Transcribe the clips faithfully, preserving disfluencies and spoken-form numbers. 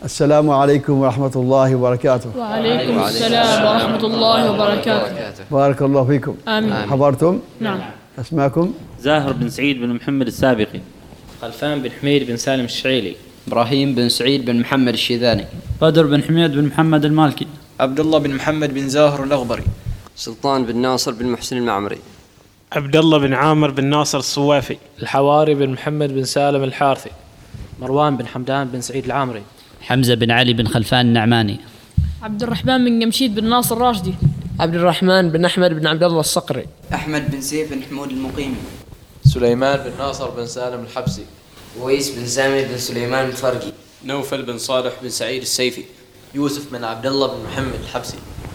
السلام عليكم ورحمة الله وبركاته. وعليكم السلام ورحمة الله وبركاته. بارك الله فيكم. آمين. حضرتم؟ نعم. أسماءكم؟ زاهر بن سعيد بن محمد السابقي. خلفان بن حميد بن سالم الشعيلي. إبراهيم بن سعيد بن محمد الشيذاني. بدر بن حميد بن محمد المالكي. عبد الله بن محمد بن زاهر الأغبري. سلطان بن ناصر بن محسن المعمري. عبد الله بن عامر بن ناصر الصوافي. الحواري بن محمد بن سالم الحارثي. مروان بن حمدان بن سعيد العامري. حمزة بن علي بن خلفان النعماني. عبد الرحمن بن جمشيد بن ناصر الراشدي. عبد الرحمن بن أحمد بن عبد الله الصقري. أحمد بن سيف بن حمود المقيمي. سليمان بن ناصر بن سالم الحبسي. ويس بن سامي بن سليمان الفرقي. نوفل بن صالح بن سعيد السيفي. يوسف بن عبد الله بن محمد الحبسي.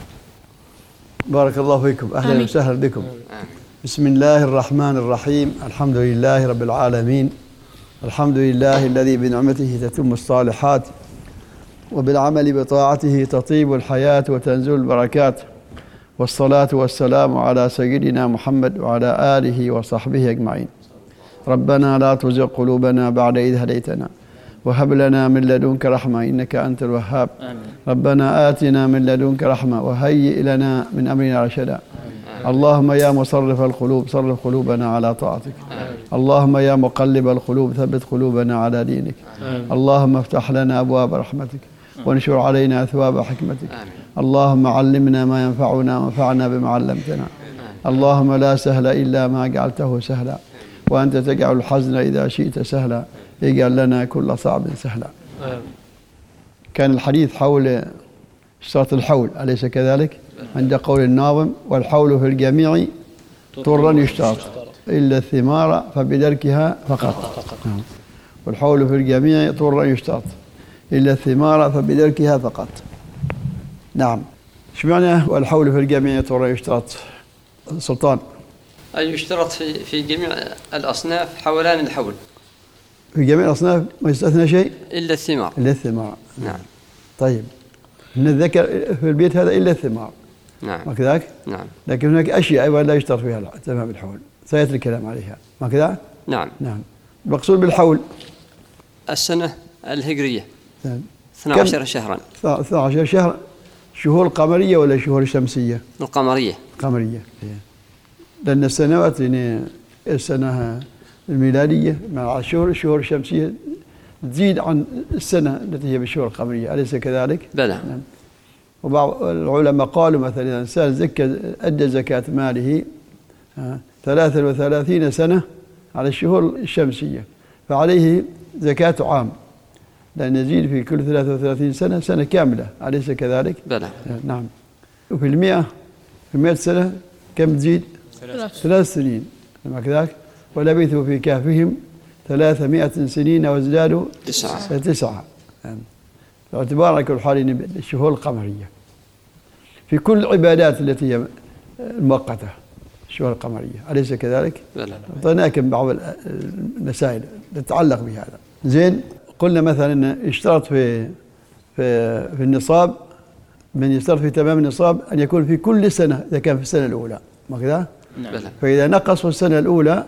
بارك الله فيكم. أهلا وسهلا بكم. بسم الله الرحمن الرحيم. الحمد لله رب العالمين. الحمد لله الذي بنعمته تتم الصالحات وبالعمل بطاعته تطيب الحياة وتنزل البركات، والصلاة والسلام على سيدنا محمد وعلى آله وصحبه أجمعين. ربنا لا تزغ قلوبنا بعد إذ هديتنا وهب لنا من لدنك رحمة إنك أنت الوهاب. آمين. ربنا آتنا من لدنك رحمة وهيئ لنا من أمرنا رشدا. اللهم يا مصرف القلوب صرف قلوبنا على طاعتك. آمين. اللهم يا مقلب القلوب ثبت قلوبنا على دينك. آمين. اللهم افتح لنا أبواب رحمتك وانشر علينا أثواب حكمتك. آمين. اللهم علمنا ما ينفعنا وانفعنا بما علمتنا. آمين. اللهم لا سهل إلا ما جعلته سهلا وأنت تجعل الحزن إذا شئت سهلا اجعل لنا كل صعب سهلا. آمين. كان الحديث حول اشتراط الحول أليس كذلك؟ عند قول الناظم والحول في الجميع طرا يشترط إلا الثمار فبدركها فقط. نعم. والحول في الجميع طرا يشترط إلا الثمار فبدركها فقط. نعم. شو معنى والحول في الجميع طرا يشترط؟ سلطان. أي يشترط في في جميع الأصناف حولان الحول. في جميع الأصناف ما يستثنى شيء إلا الثمار. إلا الثمار. نعم. طيب. من الذكر في البيت هذا إلا الثمار. نعم. ما كذاك؟ نعم. لكن هناك أشياء أيضا لا يشترط فيها تمام الحول سيأتي الكلام عليها. ما كذا؟ نعم. نعم. المقصود بالحول السنة الهجرية اثنا عشر شهرا. اثنا عشر شهر شهور قمرية ولا شهور شمسية؟ القمرية. قمرية. لأن السنوات يعني السنة الميلادية مع الشهور الشهور الشمسية تزيد عن السنة التي هي بالشهور القمرية أليس كذلك؟ بلى. نعم. وبعض العلماء قالوا مثلا إذا الإنسان زكى أدى زكاة ماله ثلاثا وثلاثين سنة على الشهور الشمسية فعليه زكاة عام لأن يزيد في كل ثلاثة وثلاثين سنة سنة كاملة أليس كذلك؟ بلى. نعم. وفي المئة في مئة سنة كم تزيد؟ ثلاث, ثلاث سنين كما كذلك. ولبثوا في كهفهم ثلاثمائة سنين وازدادوا تسعة تسعة يعني باعتبار على كل حال الشهور القمرية في كل العبادات التي هي المؤقتة الشهور القمرية أليس كذلك؟ أعطيناكم بعض المسائل تتعلق بهذا. زين. قلنا مثلا أن يشترط في في في النصاب من يشترط في تمام النصاب أن يكون في كل سنة إذا كان في السنة الأولى ما كذا؟ نعم. فإذا نقص في السنة الأولى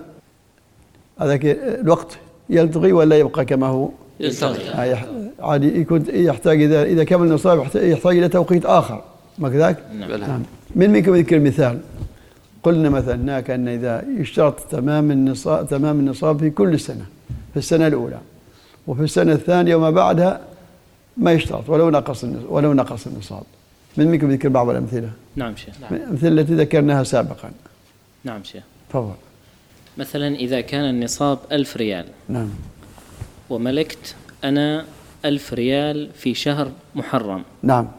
هذاك الوقت يلتغي ولا يبقى كما هو؟ يلتغي. عادي يكون يحتاج إذا إذا كمل النصاب يحتاج إلى توقيت آخر ما كذاك؟ نعم. من منكم يذكر مثال؟ قلنا مثلا هناك أن إذا يشترط تمام النصاب تمام النصاب في كل سنة في السنة الأولى وفي السنة الثانية وما بعدها ما يشترط ولو نقص ولو نقص النصاب. من منكم يذكر بعض الأمثلة؟ نعم شيخ. الأمثلة التي ذكرناها سابقا. نعم شيخ. تفضل. مثلا إذا كان النصاب ألف ريال. نعم. وملكت أنا ألف ريال في شهر محرم. نعم.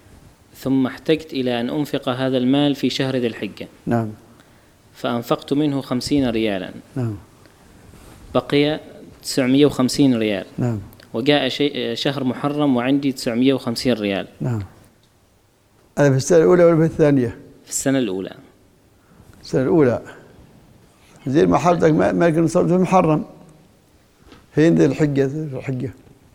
ثم احتجت إلى أن أنفق هذا المال في شهر ذي الحجة. نعم. فأنفقت منه خمسين ريالا. نعم. بقي تسعمائة وخمسين ريال. نعم. وجاء شيء شهر محرم وعندي تسعمائة وخمسين ريال. نعم. هذا في السنة الأولى ولا في الثانية؟ في السنة الأولى. السنة الأولى. زين ما حضرتك مالك النصاب في محرم. فين ذي الحجة ذي الحجة؟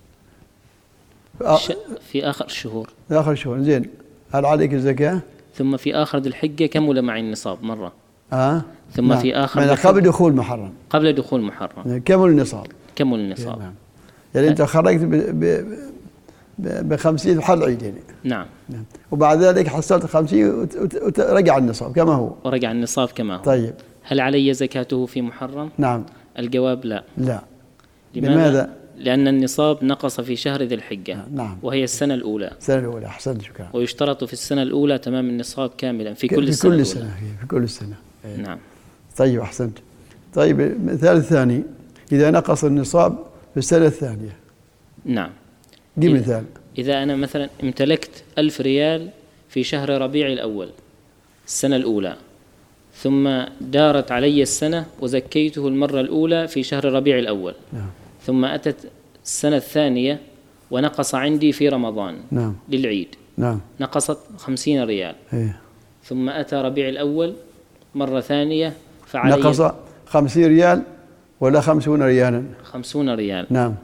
في آخر الشهور. في آخر الشهور. زين. هل عليك الزكاة؟ ثم في آخر ذي الحجة كمل معي النصاب مرة. آه. ثم نعم. في آخر من قبل دخول محرم. قبل دخول محرم. كمل النصاب. كمل النصاب. نعم. يعني أنت خرجت ب... ب... بخمسين حل عيد يعني. نعم. نعم. وبعد ذلك حصلت خمسين ورجع النصاب كما هو. ورجع النصاب كما هو. طيب. هل علي زكاته في محرم؟ نعم. الجواب لا. لا. لماذا؟ لماذا؟ لأن النصاب نقص في شهر ذي الحجة. نعم. وهي السنة الأولى. السنة الأولى أحسنت شكرا. ويشترط في السنة الأولى تمام النصاب كاملا في كل في السنة كل الأولى. سنة في كل السنة. نعم. طيب أحسنت. طيب المثال الثاني إذا نقص النصاب في السنة الثانية. نعم. دي مثال. إذا أنا مثلا امتلكت ألف ريال في شهر ربيع الأول السنة الأولى، ثم دارت علي السنة وزكيته المرة الأولى في شهر ربيع الأول. نعم. ثم أتت السنة الثانية ونقص عندي في رمضان. نعم. للعيد. نعم. نقصت خمسين ريال. إيه. ثم أتى ربيع الأول مرة ثانية فعلي نقص خمسين ريال ولا خمسون ريالا؟ خمسون ريال. نعم.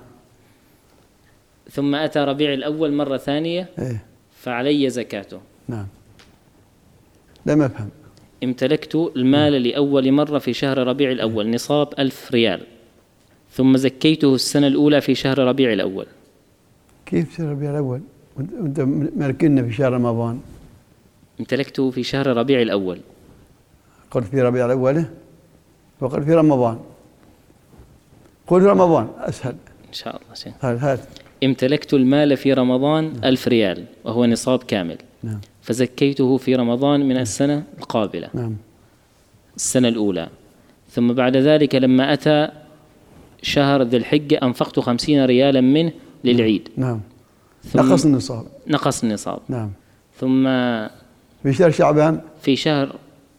ثم أتى ربيع الأول مرة ثانية. إيه. فعلي زكاته. نعم. لم أفهم. امتلكت المال لأول مرة في شهر ربيع الأول نصاب ألف ريال، ثم زكيته السنة الأولى في شهر ربيع الأول. كيف شهر ربيع الأول؟ وأنت مالكنا في شهر رمضان. امتلكته في شهر ربيع الأول. قلت في ربيع الأول وقلت في رمضان. قل رمضان أسهل إن شاء الله شيء. هات. امتلكت المال في رمضان ألف ريال وهو نصاب كامل. نعم. فزكيته في رمضان من السنة القابلة. نعم. السنة الأولى. ثم بعد ذلك لما أتى شهر ذي الحجة أنفقت خمسين ريالا منه للعيد. نعم. نقص النصاب. نقص النصاب. نعم. ثم في شهر شعبان. في شهر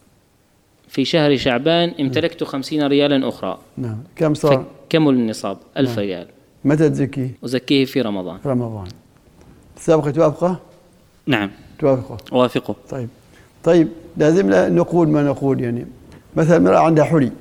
في شهر شعبان امتلكت خمسين ريالا أخرى. نعم. كم صار؟ كمل النصاب ألف نعم. ريال. متى تزكيه؟ أزكيه في رمضان. في رمضان. السابق توافقه؟ نعم. توافقه. أوافقه. طيب. طيب لازم نقول ما نقول يعني مثلا امرأة عندها حلي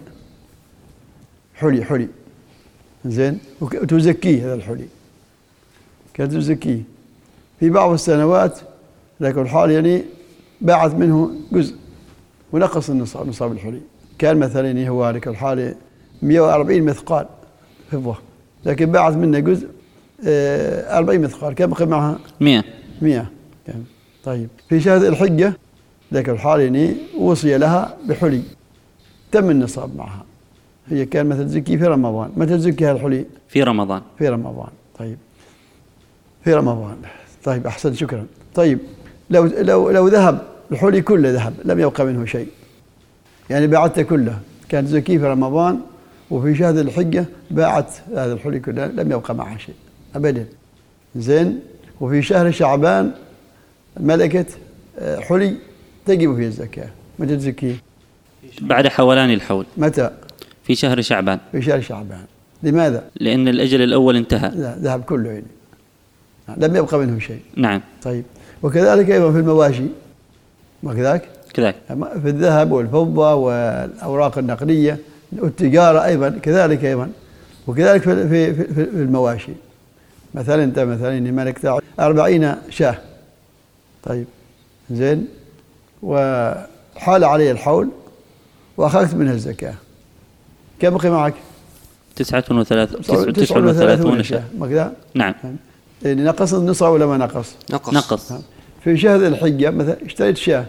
حلي حلي زين وتزكيه هذا الحلي كانت تزكيه في بعض السنوات لكن الحال يعني باعت منه جزء ونقص النصاب نصاب الحلي كان مثلا هو لك الحال مئة وأربعين مثقال فضة لكن باعت منه جزء أربعين مثقال كم بقي معها؟ مئة. مئة. طيب في شهر الحجة ذاك الحال يعني وصي لها بحلي تم النصاب معها هي كان مثل تزكي في رمضان متى تزكي هالحلي؟ في رمضان. في رمضان. طيب في رمضان. طيب أحسن شكرا. طيب لو لو لو ذهب الحلي كله ذهب لم يبقى منه شيء يعني باعته كله كان تزكي في رمضان وفي شهر الحجة باعت هذا الحلي كله لم يبقى معها شيء أبدا. زين وفي شهر شعبان ملكت حلي تجب فيه الزكاة متى تزكيه؟ بعد حولان الحول. متى؟ في شهر شعبان. في شهر شعبان. لماذا؟ لأن الأجل الأول انتهى. لا ذهب كله يعني لم يبقى منه شيء. نعم. طيب وكذلك أيضا في المواشي وكذلك كذلك في الذهب والفضة والأوراق النقدية والتجارة أيضا كذلك أيضا وكذلك في في في المواشي مثلا أنت مثلا ملكت أربعين شاة. طيب زين وحال علي الحول وأخذت منها الزكاة كم بقي معك؟ تسعة وثلاثون تسعة وثلاثون شاة. نعم. يعني نقص النصاب ولا ما نقص؟ نقص. نقص. في شهر الحجة مثلا اشتريت شاة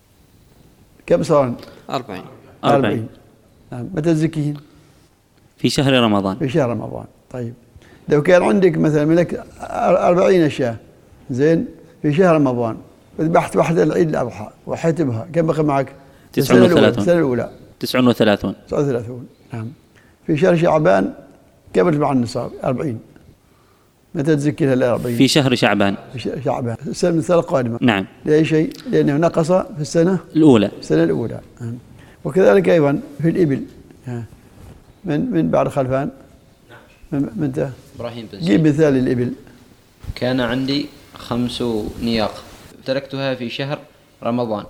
كم صار؟ أربعين. أربعين. نعم. متى تزكين؟ في شهر رمضان. في شهر رمضان. طيب لو كان عندك مثلا ملك أربعين شاة زين في شهر رمضان ذبحت واحدة العيد الأضحى وحيت بها كم بقي معك؟ تسعة وثلاثون. السنة الأولى. تسعة وثلاثون. تسعة وثلاثون. نعم. في شهر شعبان كم تبع النصاب؟ أربعين. متى تزكي لها الأربعين؟ في شهر شعبان. في شهر شعبان السنة السنة القادمة. نعم. لأي شيء؟ لأنه نقص في السنة الأولى. السنة الأولى. وكذلك أيضا في الإبل من من بعد خلفان؟ من من إبراهيم بن جيب مثال الإبل. كان عندي خمس نياق تركتها في شهر رمضان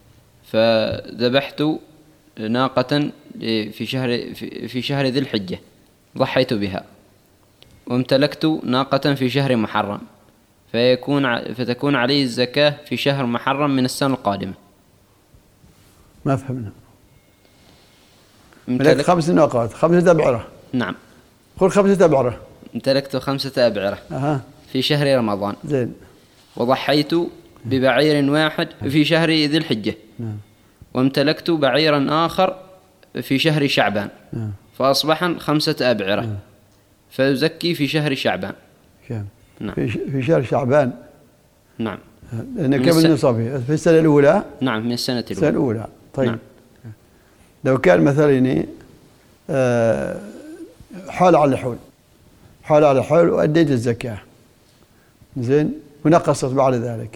فذبحت ناقة في شهر في شهر ذي الحجة ضحيت بها وامتلكت ناقة في شهر محرم فيكون فتكون علي الزكاة في شهر محرم من السنة القادمة. ما فهمنا. امتلكت خمس ناقات خمسة أبعرة. نعم. قل خمسة أبعرة. امتلكت خمسة أبعرة أها. في شهر رمضان. زين. وضحيت ببعير واحد في شهر ذي الحجة. نعم. وامتلكت بعيرا آخر في شهر شعبان. نعم. فأصبحا خمسة أبعرة. نعم. فيزكي في شهر شعبان. كم؟ نعم. في شهر شعبان. نعم. لأن كم النصاب في السنة الأولى؟ نعم من السنة الأولى. السنة الأولى. طيب. نعم. لو كان مثلا حال على الحول حال على الحول وأديت الزكاة زين ونقصت بعد ذلك،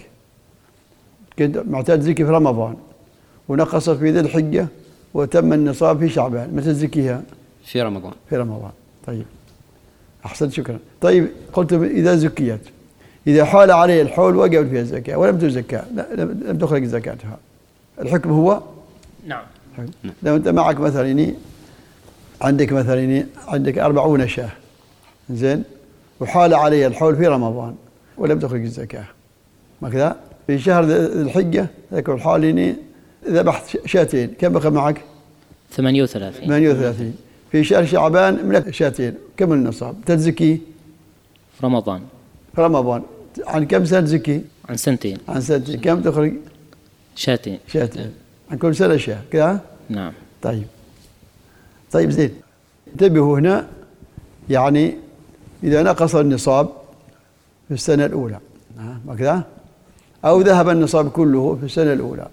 كنت معتاد زكي في رمضان ونقصت في ذي الحجة وتم النصاب في شعبان، متى تزكيها؟ في رمضان. في رمضان. طيب أحسنت شكرا. طيب قلت إذا زكيت، إذا حال عليه الحول وقبل فيها الزكاة ولم تزكى، لم تخرج زكاتها، الحكم هو؟ نعم. لو أنت معك مثلا عندك مثلا عندك أربعون شاة زين وحال عليه الحول في رمضان ولم تخرج الزكاة، ما كذا؟ في شهر ذي الحجة ذاك الحال ذبحت شاتين، كم بقى معك؟ ثمانية وثلاثين. ثمانية وثلاثين. في شهر شعبان ملك شاتين، كم النصاب؟ تزكي؟ في رمضان. في رمضان. عن كم سنة تزكي؟ عن سنتين. عن سنتين. كم تخرج؟ شاتين. شاتين. عن كل سنة شاة كذا؟ نعم. طيب. طيب زين. انتبهوا هنا، يعني إذا نقص النصاب في السنة الأولى ما كذا؟ أو ذهب النصاب كله في السنة الأولى،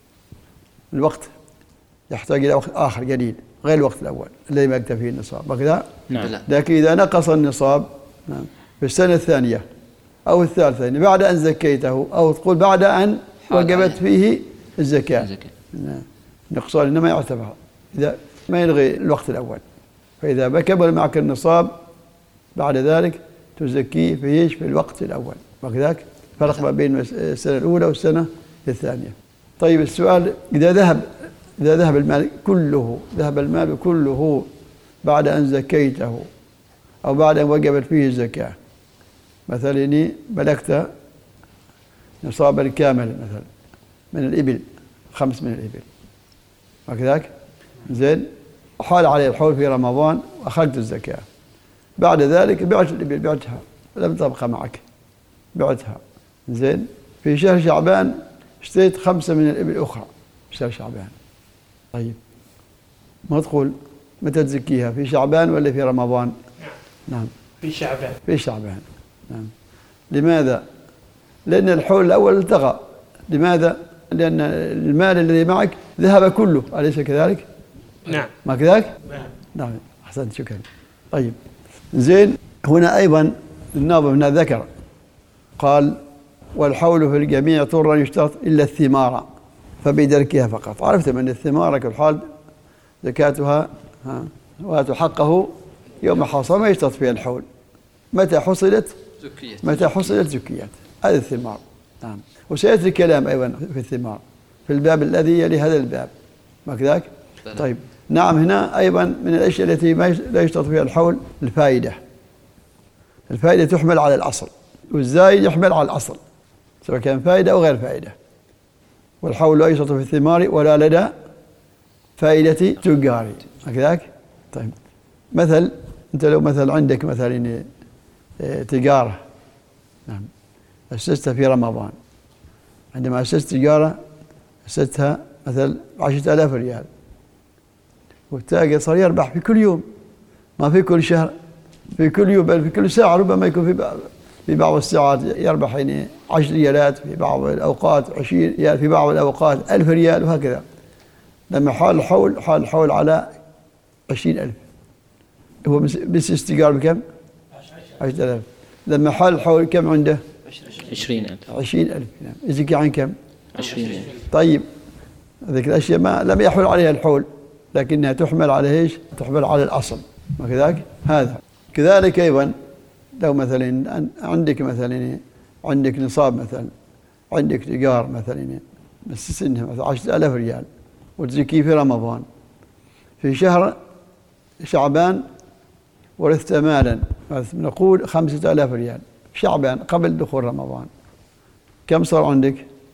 الوقت يحتاج إلى وقت آخر قليل غير الوقت الأول الذي ما يكتفي فيه النصاب، ما كذا؟ نعم. لكن إذا نقص النصاب في السنة الثانية أو الثالثة بعد أن زكيته، أو تقول بعد أن وجبت فيه الزكاة، نقصان إنما يعتبر إذا ما يلغي الوقت الأول، فإذا كمل معك النصاب بعد ذلك تزكيه في ايش؟ في الوقت الأول، وكذلك فرق ما بين السنة الأولى والسنة الثانية. طيب السؤال، إذا ذهب إذا ذهب المال كله ذهب المال كله بعد أن زكيته أو بعد أن وجبت فيه الزكاة، مثلا ملكت نصابا كاملا مثلا من الإبل، خمس من الإبل وكذلك زين، حال عليه الحول في رمضان وأخرجت الزكاة، بعد ذلك بعت الإبل، بعتها لم تبقى معك، بعتها زين. في شهر شعبان اشتريت خمسة من الإبل أخرى في شهر شعبان. طيب ما تقول متى تزكيها؟ في شعبان ولا في رمضان؟ نعم. نعم في شعبان. في شعبان. نعم. لماذا؟ لأن الحول الأول التغى. لماذا؟ لأن المال الذي معك ذهب كله، أليس كذلك؟ نعم. ما كذلك؟ نعم. نعم. أحسنت شكرا. طيب زين. هنا أيضا الناظم هنا ذكر قال والحول في الجميع طرا يشترط إلا الثمار فبدركها فقط. عرفت من الثمار كالحال زكاتها وآتوا حقه يوم حصل، ما يشترط فيها الحول، متى حصلت زكيت متى حصلت زكيت، هذه الثمار. نعم. وسيأتي الكلام أيضا في الثمار في الباب الذي يلي هذا الباب، ما كذلك؟ طيب نعم. هنا أيضا من الأشياء التي لا يشترط فيها الحول الفائدة. الفائدة تحمل على الأصل، والزايد يحمل على الأصل سواء كان فائدة أو غير فائدة. والحول لا يشترط في الثمار ولا لدى فائدة تجاري، هكذاك. طيب مثل أنت لو مثل عندك مثلا تجارة، نعم، أسستها في رمضان، عندما أسست تجارة أسستها مثل عشرة آلاف ريال، والتاجر صار يربح في كل يوم، ما في كل شهر، في كل يوم، بل في كل ساعة، ربما يكون في بعض في بعض الساعات يربح يعني عشر ريالات، في بعض الأوقات عشرين ريال، في بعض الأوقات ألف ريال، وهكذا. لما حال الحول حال الحول على عشرين ألف، هو بس استيجار بكم؟ عشرة آلاف. لما حال الحول كم عنده؟ عشرين ألف. عشرين ألف. نعم. يزكي عن كم؟ عشرين ألف. طيب هذيك الأشياء ما لم يحول عليها الحول، لكنها تحمل على ايش؟ تحمل على الأصل، ما كذلك؟ هذا كذلك أيضا لو مثلا عندك مثلا عندك نصاب مثلا، عندك تجار مثلا بس سنها مثلا عشرة آلاف ريال وتزكي في رمضان، في شهر شعبان ورثت مالا نقول خمسة آلاف ريال شعبان قبل دخول رمضان، كم صار عندك؟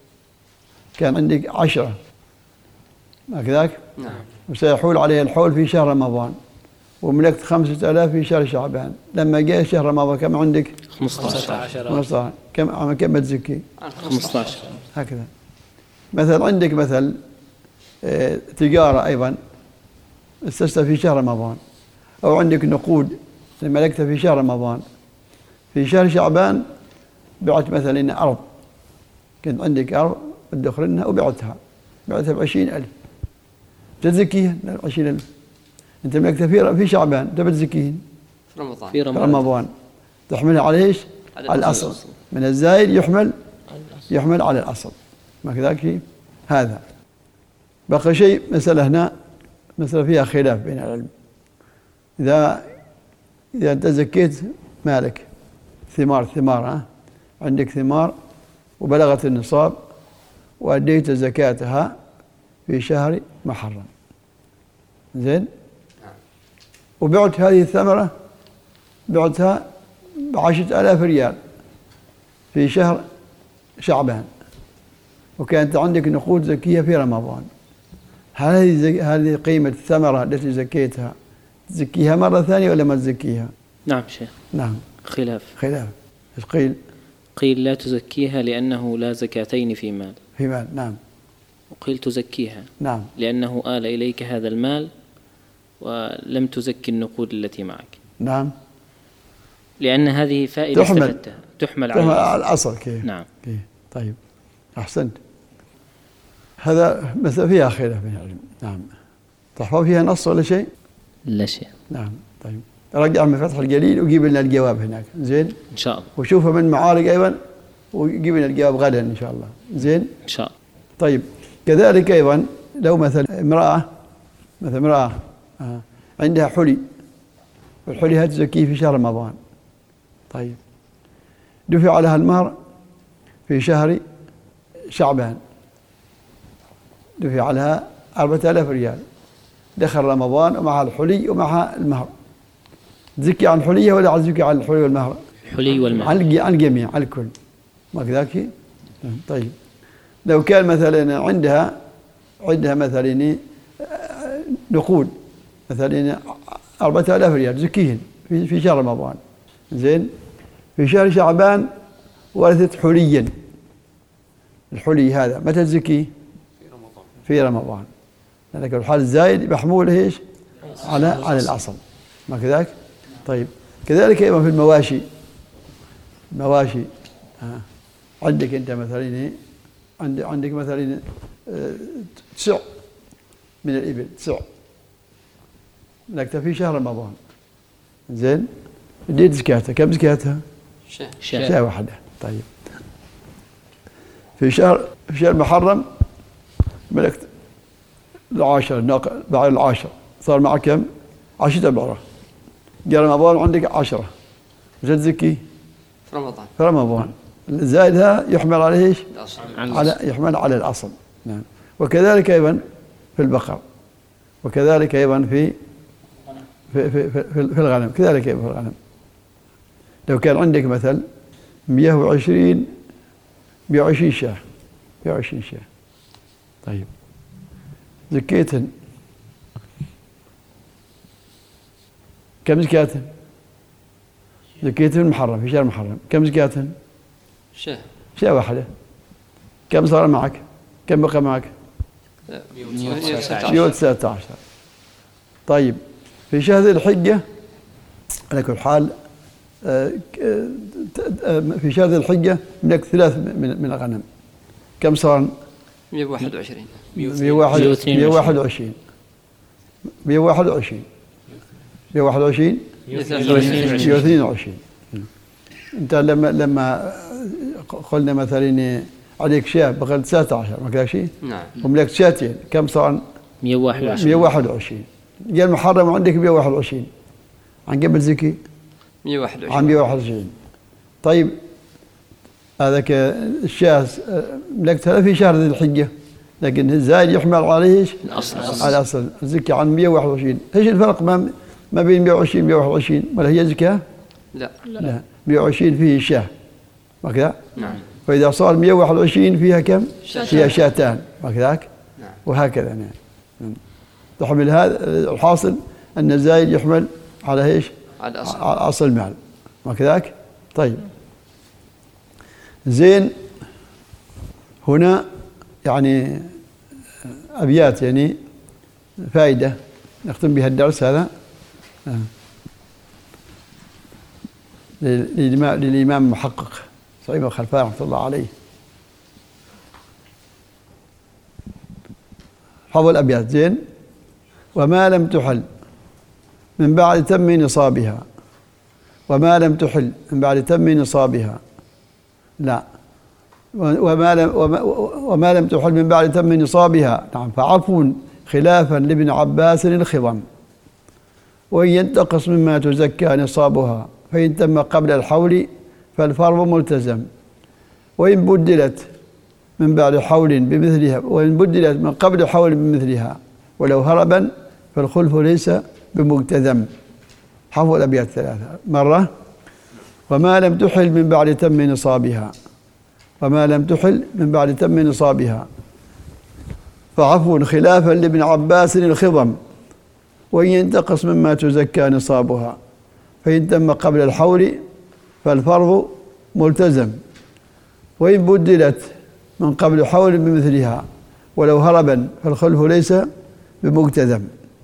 كان عندك عشرة، ما كذلك؟ نعم. وسيحول عليه الحول في شهر رمضان، وملكت خمسة آلاف في شهر شعبان، لما جاء شهر رمضان كم عندك؟ خمسة عشر. خمسة عشر. كم كم تزكي؟ خمسة عشر. هكذا. مثلا عندك مثل اه تجارة أيضا استثمرت في شهر رمضان، أو عندك نقود ملكتها في شهر رمضان، في شهر شعبان بعت مثلا أرض، كنت عندك أرض بدخل لها وبعتها بعتها بعشرين ألف، تزكيها عشرين ألف. أنت ملكتها في في شعبان تبى تزكيهن في رمضان في رمضان تحملها على ايش؟ على الأصل. الأصل من الزايد يحمل يحمل على الأصل، ما كذلك هذا. بقى شيء مسألة هنا، مسألة فيها خلاف بين العلم. إذا إذا أنت زكيت مالك ثمار ثمار ها؟ عندك ثمار وبلغت النصاب وأديت زكاتها في شهر محرم، زين، وبعت هذه الثمرة بعتها بعشرة آلاف ريال في شهر شعبان، وكانت عندك نقود زكية في رمضان، هل هذه هذه قيمة الثمرة التي زكيتها تزكيها مرة ثانية ولا ما تزكيها؟ نعم شيخ. نعم. خلاف. خلاف. ايش قيل؟ قيل لا تزكيها لأنه لا زكاتين في مال. في مال، نعم. وقيل تزكيها. نعم. لأنه آل إليك هذا المال ولم تزكي النقود التي معك. نعم. لأن هذه فائدة تحمل استفدتها تحمل على الأصل. على الأصل كيف؟ نعم. كيف. طيب أحسنت. هذا مثل فيها خلاف من العلم. نعم. تحفظ فيها نص ولا شيء؟ لا شيء. نعم. طيب رجع من فتح الجليل وجيب لنا الجواب هناك، زين؟ إن شاء الله. وشوفه من معارج أيضا وجيب لنا الجواب غدا إن شاء الله، زين؟ إن شاء الله. طيب كذلك أيضا لو مثل امرأة مثل امرأة آه. عندها حلي، والحلي هذا تزكيه في شهر رمضان، طيب دفع لها المهر في شهر شعبان، دفع لها أربعة آلاف ريال، دخل رمضان ومعها الحلي ومعها المهر، تزكي عن الحلية ولا تزكي عن الحلي والمهر؟ الحلي والمهر عن الجميع، عن الكل، ما كذاك؟ طيب لو كان مثلا عندها عندها مثلا نقود مثلا أربعة آلاف ريال تزكيهن في في شهر رمضان، زين، في شهر شعبان ورثت حليا، الحلي هذا متى تزكيه؟ في رمضان. في رمضان، لأنك الحال الزايد محمول ايش؟ على على الأصل، ما كذاك؟ طيب كذلك أيضا في المواشي، المواشي آه. عندك أنت مثلا عندك عندك مثلا تسع من الإبل، تسع لك في شهر رمضان، زين، اديت زكاتها، كم زكاتها؟ شاة شاة واحدة. طيب في شهر في شهر محرم ملكت العاشر ناقة، بعد العاشر صار معك كم؟ عشرة أبعرة، جاء رمضان وعندك عشرة، متى تزكي؟ في رمضان. في رمضان، الزائدها يحمل عليه ايش؟ الأصل. على يحمل على الأصل، نعم. وكذلك أيضا في البقر، وكذلك أيضا في في في في, في الغنم، كذلك أيضا في الغنم. لو كان عندك مثل مئة وعشرين مئة وعشرين شاة، مئة وعشرين شاة، طيب زكيتهن كم زكاتهن؟ زكيتهن محرم في شهر محرم، كم زكاتهن؟ شاة شاة واحدة، كم صار معك؟ كم بقى معك؟ مئة وتسعة عشر. طيب في شهر ذي الحجة على كل حال في شهر ذي الحجة لك ثلاث من من الغنم، كم صار؟ مئة وواحد وعشرين مئة وواحد وعشرين مئة وواحد وعشرين مئة وواحد وعشرين مئة واثنين وعشرين. أنت لما لما قلنا مثلا عليك شاة بقى تسعة عشر، ما كذا شيء؟ نعم. وملك شاتين، كم صار؟ مئة وواحد وعشرين مئة وواحد وعشرين. جاء المحرم وعندك مئة وواحد وعشرين، عن قبل زكي؟ مئة وواحد وعشرين. عن مئة وواحد وعشرين. طيب هذاك الشاة ملكتها في شهر ذي الحجة، لكن الزائد يحمل عليه ايش؟ الأصل. على الأصل، زكي عن مئة وواحد وعشرين. ايش الفرق ما ما بين مئة وعشرين مئة وواحد وعشرين؟ ولا هي زكاة؟ لا لا، مئة وعشرين فيه شاة، ما كذا؟ نعم. فإذا صار مئة وواحد وعشرين فيها كم؟ شاتان. فيها شاتان، ما كذاك؟ نعم. وهكذا يعني. تحمل هذا الحاصل أن الزايد يحمل على إيش؟ على الأصل. على أصل المال، ما كذاك؟ طيب زين، هنا يعني أبيات يعني فائدة نختم بها الدرس هذا للإمام المحقق سعيد بن خلفان رحمة الله عليه. حفظ الأبيات زين. وما لم تحل من بعد تم نصابها، وما لم تحل من بعد تم نصابها، لا، وما لم وما, وما لم تحل من بعد تم نصابها، نعم، فعفو خلافا لابن عباس الخضم، وإن ينتقص مما تزكى نصابها، فإن تم قبل الحول فالفرض ملتزم، وإن بدلت من بعد حول بمثلها، وإن بدلت من قبل حول بمثلها ولو هربا فالخلف ليس بمجتذم. حفظ الأبيات ثلاثة مرة. وما لم تحل من بعد تم نصابها، وما لم تحل من بعد تم نصابها، فعفو خلافا لابن عباس الخضم، وإن ينتقص مما تزكى نصابها، فإن تم قبل الحول فالفرض ملتزم، وإن بدلت من قبل حول بمثلها ولو هربا فالخلف ليس بمجتذم.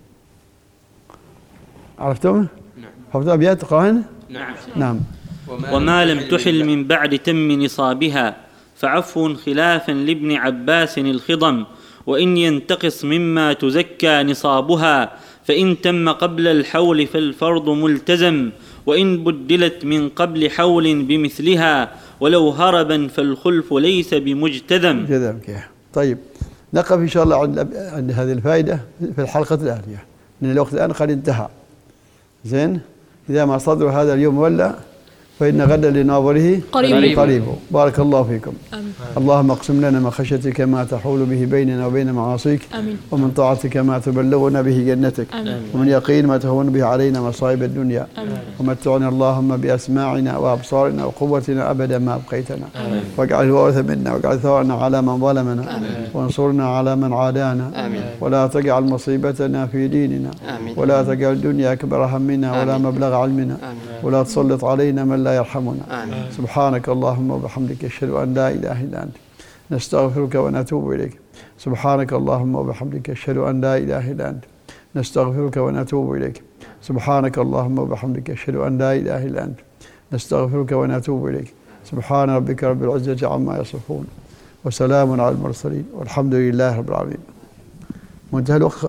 عرفتم؟ نعم. حفظتم أبيات تقرأهن؟ نعم. نعم. وما لم تحل من بعد تم نصابها، فعفو خلافا لابن عباس الخضم، وإن ينتقص مما تزكى نصابها، فإن تم قبل الحول فالفرض ملتزم، وإن بدلت من قبل حول بمثلها ولو هربا فالخلف ليس بمجتذم. طيب نقف إن شاء الله عند عند هذه الفائدة في الحلقة الآتية، لأن الوقت الآن قد انتهى. زين، إذا ما صدر هذا اليوم ولا فإن غدا لناظره قريب. قريب. بارك الله فيكم. آمين. اللهم اقسم لنا من خشيتك ما تحول به بيننا وبين معاصيك، آمين. ومن طاعتك ما تبلغنا به جنتك، آمين. ومن يقين ما تهون به علينا مصائب الدنيا، آمين. ومتعنا اللهم بأسماعنا وأبصارنا وقوتنا أبدا ما أبقيتنا، واجعل الوارث منا، واجعل ثارنا على من ظلمنا، آمين. وانصرنا على من عادانا، آمين. ولا تجعل مصيبتنا في ديننا، آمين. ولا تجعل الدنيا أكبر همنا ولا مبلغ علمنا، آمين. ولا تسلط علينا من لا يرحمنا. آمين. سبحانك اللهم وبحمدك أشهد أن لا إله إلا أنت نستغفرك ونتوب إليك. سبحانك اللهم وبحمدك أشهد أن لا إله إلا أنت نستغفرك ونتوب إليك. سبحانك اللهم وبحمدك أشهد أن لا إله إلا أنت نستغفرك ونتوب إليك. سبحان ربك رب العزة عما يصفون، وسلام على المرسلين، والحمد لله رب العالمين. منتهى الوقت.